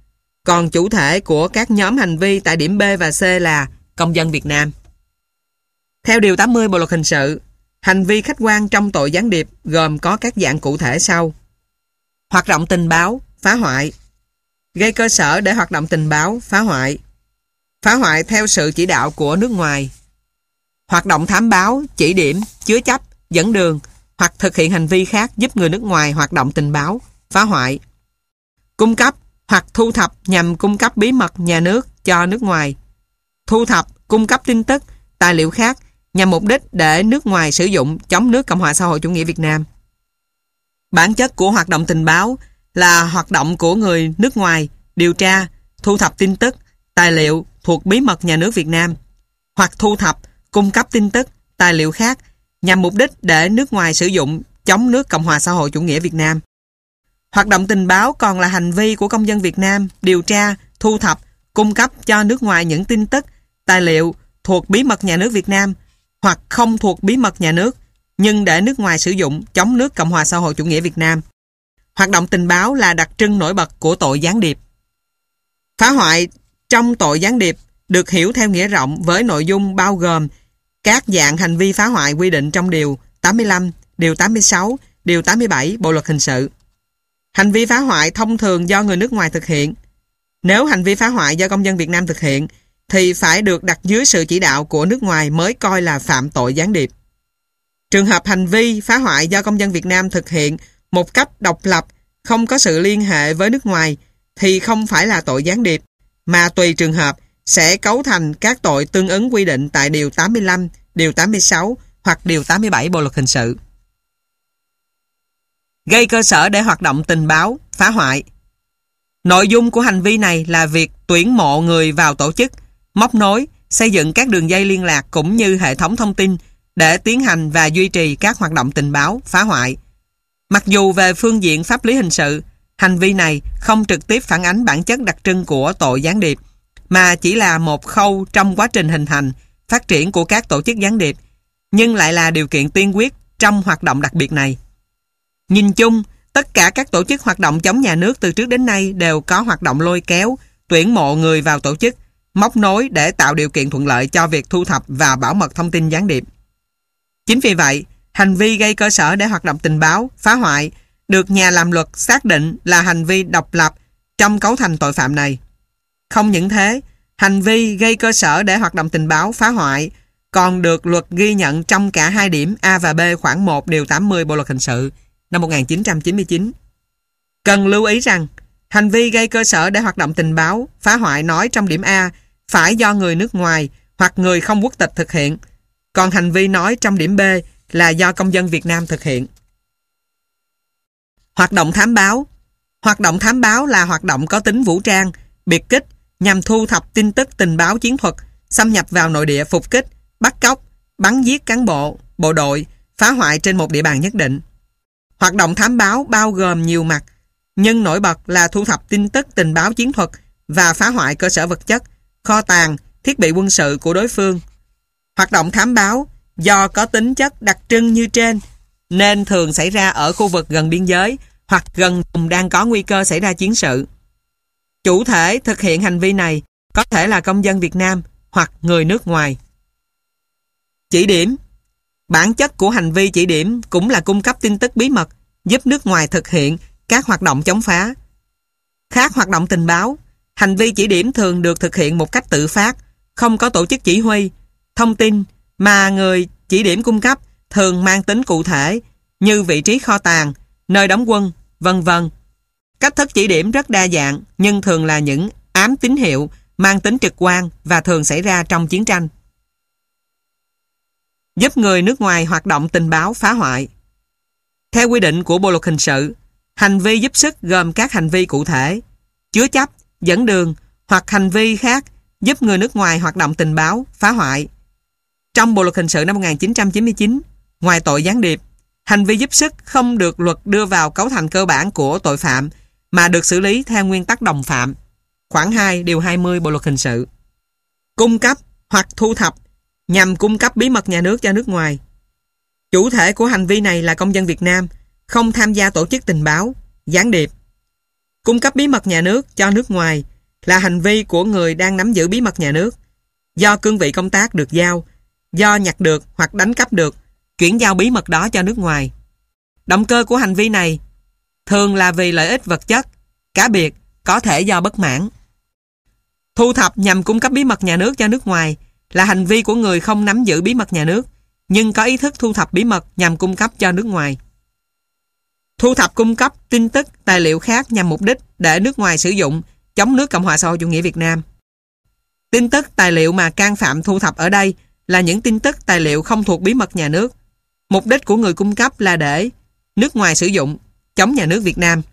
Còn chủ thể của các nhóm hành vi tại điểm B và C là công dân Việt Nam. Theo Điều 80 Bộ Luật Hình sự, hành vi khách quan trong tội gián điệp gồm có các dạng cụ thể sau: hoạt động tình báo, phá hoại, gây cơ sở để hoạt động tình báo, phá hoại theo sự chỉ đạo của nước ngoài, hoạt động thám báo, chỉ điểm, chứa chấp, dẫn đường hoặc thực hiện hành vi khác giúp người nước ngoài hoạt động tình báo, phá hoại, cung cấp hoặc thu thập nhằm cung cấp bí mật nhà nước cho nước ngoài, thu thập, cung cấp tin tức, tài liệu khác nhằm mục đích để nước ngoài sử dụng chống nước Cộng hòa xã hội chủ nghĩa Việt Nam. Bản chất của hoạt động tình báo là hoạt động của người nước ngoài điều tra, thu thập tin tức, tài liệu thuộc bí mật nhà nước Việt Nam, hoặc thu thập, cung cấp tin tức, tài liệu khác nhằm mục đích để nước ngoài sử dụng chống nước Cộng hòa xã hội chủ nghĩa Việt Nam. Hoạt động tình báo còn là hành vi của công dân Việt Nam điều tra, thu thập, cung cấp cho nước ngoài những tin tức, tài liệu thuộc bí mật nhà nước Việt Nam hoặc không thuộc bí mật nhà nước, nhưng để nước ngoài sử dụng chống nước Cộng hòa xã hội chủ nghĩa Việt Nam. Hoạt động tình báo là đặc trưng nổi bật của tội gián điệp. Phá hoại trong tội gián điệp được hiểu theo nghĩa rộng với nội dung bao gồm các dạng hành vi phá hoại quy định trong Điều 85, Điều 86, Điều 87 Bộ Luật Hình sự. Hành vi phá hoại thông thường do người nước ngoài thực hiện. Nếu hành vi phá hoại do công dân Việt Nam thực hiện thì phải được đặt dưới sự chỉ đạo của nước ngoài mới coi là phạm tội gián điệp. Trường hợp hành vi phá hoại do công dân Việt Nam thực hiện một cách độc lập, không có sự liên hệ với nước ngoài thì không phải là tội gián điệp, mà tùy trường hợp sẽ cấu thành các tội tương ứng quy định tại Điều 85, Điều 86 hoặc Điều 87 Bộ Luật Hình sự. Gây cơ sở để hoạt động tình báo, phá hoại. Nội dung của hành vi này là việc tuyển mộ người vào tổ chức, móc nối, xây dựng các đường dây liên lạc cũng như hệ thống thông tin để tiến hành và duy trì các hoạt động tình báo, phá hoại. Mặc dù về phương diện pháp lý hình sự, hành vi này không trực tiếp phản ánh bản chất đặc trưng của tội gián điệp, mà chỉ là một khâu trong quá trình hình thành, phát triển của các tổ chức gián điệp, nhưng lại là điều kiện tiên quyết trong hoạt động đặc biệt này. Nhìn chung, tất cả các tổ chức hoạt động chống nhà nước từ trước đến nay đều có hoạt động lôi kéo, tuyển mộ người vào tổ chức, móc nối để tạo điều kiện thuận lợi cho việc thu thập và bảo mật thông tin gián điệp. Chính vì vậy, hành vi gây cơ sở để hoạt động tình báo, phá hoại được nhà làm luật xác định là hành vi độc lập trong cấu thành tội phạm này. Không những thế, hành vi gây cơ sở để hoạt động tình báo, phá hoại còn được luật ghi nhận trong cả hai điểm A và B khoản 1 Điều 80 Bộ Luật Hình sự năm 1999. Cần lưu ý rằng, hành vi gây cơ sở để hoạt động tình báo, phá hoại nói trong điểm A phải do người nước ngoài hoặc người không quốc tịch thực hiện, còn hành vi nói trong điểm B là do công dân Việt Nam thực hiện. Hoạt động thám báo. Hoạt động thám báo là hoạt động có tính vũ trang, biệt kích nhằm thu thập tin tức tình báo chiến thuật, xâm nhập vào nội địa, phục kích, bắt cóc, bắn giết cán bộ, bộ đội, phá hoại trên một địa bàn nhất định. Hoạt động thám báo bao gồm nhiều mặt, nhưng nổi bật là thu thập tin tức tình báo chiến thuật và phá hoại cơ sở vật chất, kho tàng, thiết bị quân sự của đối phương. Hoạt động thám báo do có tính chất đặc trưng như trên nên thường xảy ra ở khu vực gần biên giới hoặc gần vùng đang có nguy cơ xảy ra chiến sự. Chủ thể thực hiện hành vi này có thể là công dân Việt Nam hoặc người nước ngoài. Chỉ điểm. Bản chất của hành vi chỉ điểm cũng là cung cấp tin tức bí mật giúp nước ngoài thực hiện các hoạt động chống phá. Khác hoạt động tình báo, hành vi chỉ điểm thường được thực hiện một cách tự phát, không có tổ chức chỉ huy. Thông tin mà người chỉ điểm cung cấp thường mang tính cụ thể như vị trí kho tàng, nơi đóng quân, vân vân. Cách thức chỉ điểm rất đa dạng nhưng thường là những ám tín hiệu mang tính trực quan và thường xảy ra trong chiến tranh. Giúp người nước ngoài hoạt động tình báo, phá hoại. Theo quy định của Bộ Luật Hình sự, hành vi giúp sức gồm các hành vi cụ thể, chứa chấp, dẫn đường hoặc hành vi khác giúp người nước ngoài hoạt động tình báo, phá hoại. Trong Bộ Luật Hình sự năm 1999, ngoài tội gián điệp, hành vi giúp sức không được luật đưa vào cấu thành cơ bản của tội phạm mà được xử lý theo nguyên tắc đồng phạm. Khoản 2 Điều 20 Bộ Luật Hình sự. Cung cấp hoặc thu thập nhằm cung cấp bí mật nhà nước cho nước ngoài. Chủ thể của hành vi này là công dân Việt Nam, không tham gia tổ chức tình báo, gián điệp. Cung cấp bí mật nhà nước cho nước ngoài là hành vi của người đang nắm giữ bí mật nhà nước, do cương vị công tác được giao, do nhặt được hoặc đánh cắp được, chuyển giao bí mật đó cho nước ngoài. Động cơ của hành vi này thường là vì lợi ích vật chất, cá biệt, có thể do bất mãn. Thu thập nhằm cung cấp bí mật nhà nước cho nước ngoài là hành vi của người không nắm giữ bí mật nhà nước, nhưng có ý thức thu thập bí mật nhằm cung cấp cho nước ngoài. Thu thập cung cấp tin tức, tài liệu khác nhằm mục đích để nước ngoài sử dụng chống nước Cộng hòa xã hội chủ nghĩa Việt Nam. Tin tức, tài liệu mà can phạm thu thập ở đây là những tin tức, tài liệu không thuộc bí mật nhà nước. Mục đích của người cung cấp là để nước ngoài sử dụng chống nhà nước Việt Nam.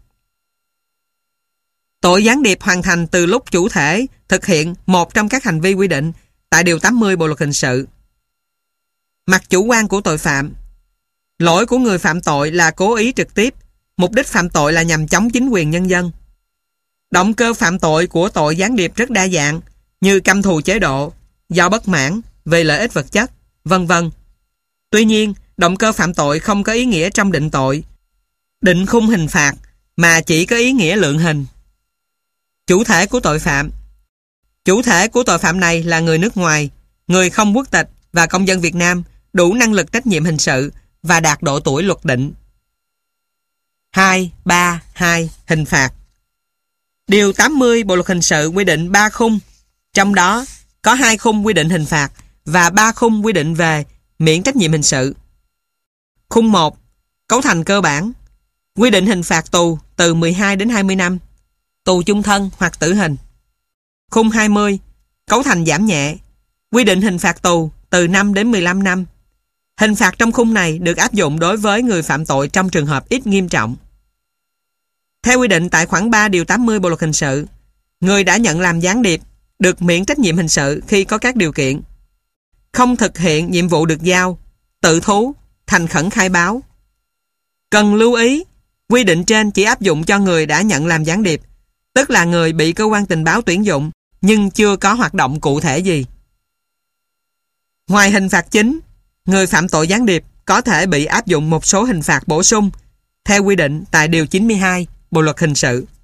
Tội gián điệp hoàn thành từ lúc chủ thể thực hiện một trong các hành vi quy định tại Điều 80 Bộ Luật Hình sự. Mặt chủ quan của tội phạm. Lỗi của người phạm tội là cố ý trực tiếp, mục đích phạm tội là nhằm chống chính quyền nhân dân. Động cơ phạm tội của tội gián điệp rất đa dạng, như căm thù chế độ, do bất mãn, về lợi ích vật chất, vân vân. Tuy nhiên, động cơ phạm tội không có ý nghĩa trong định tội, định khung hình phạt, mà chỉ có ý nghĩa lượng hình. Chủ thể của tội phạm. Chủ thể của tội phạm này là người nước ngoài, người không quốc tịch và công dân Việt Nam đủ năng lực trách nhiệm hình sự và đạt độ tuổi luật định. 2.3.2 Hình phạt. Điều 80 Bộ Luật Hình sự quy định 3 khung, trong đó có 2 khung quy định hình phạt và 3 khung quy định về miễn trách nhiệm hình sự. Khung 1. Cấu thành cơ bản. Quy định hình phạt tù từ 12 đến 20 năm, tù chung thân hoặc tử hình. Khung 20. Cấu thành giảm nhẹ. Quy định hình phạt tù từ 5 đến 15 năm. Hình phạt trong khung này được áp dụng đối với người phạm tội trong trường hợp ít nghiêm trọng. Theo quy định tại khoản 3 Điều 80 Bộ Luật Hình sự, người đã nhận làm gián điệp được miễn trách nhiệm hình sự khi có các điều kiện: không thực hiện nhiệm vụ được giao, tự thú, thành khẩn khai báo. Cần lưu ý, quy định trên chỉ áp dụng cho người đã nhận làm gián điệp, tức là người bị cơ quan tình báo tuyển dụng nhưng chưa có hoạt động cụ thể gì. Ngoài hình phạt chính, người phạm tội gián điệp có thể bị áp dụng một số hình phạt bổ sung theo quy định tại Điều 92 Bộ Luật Hình sự.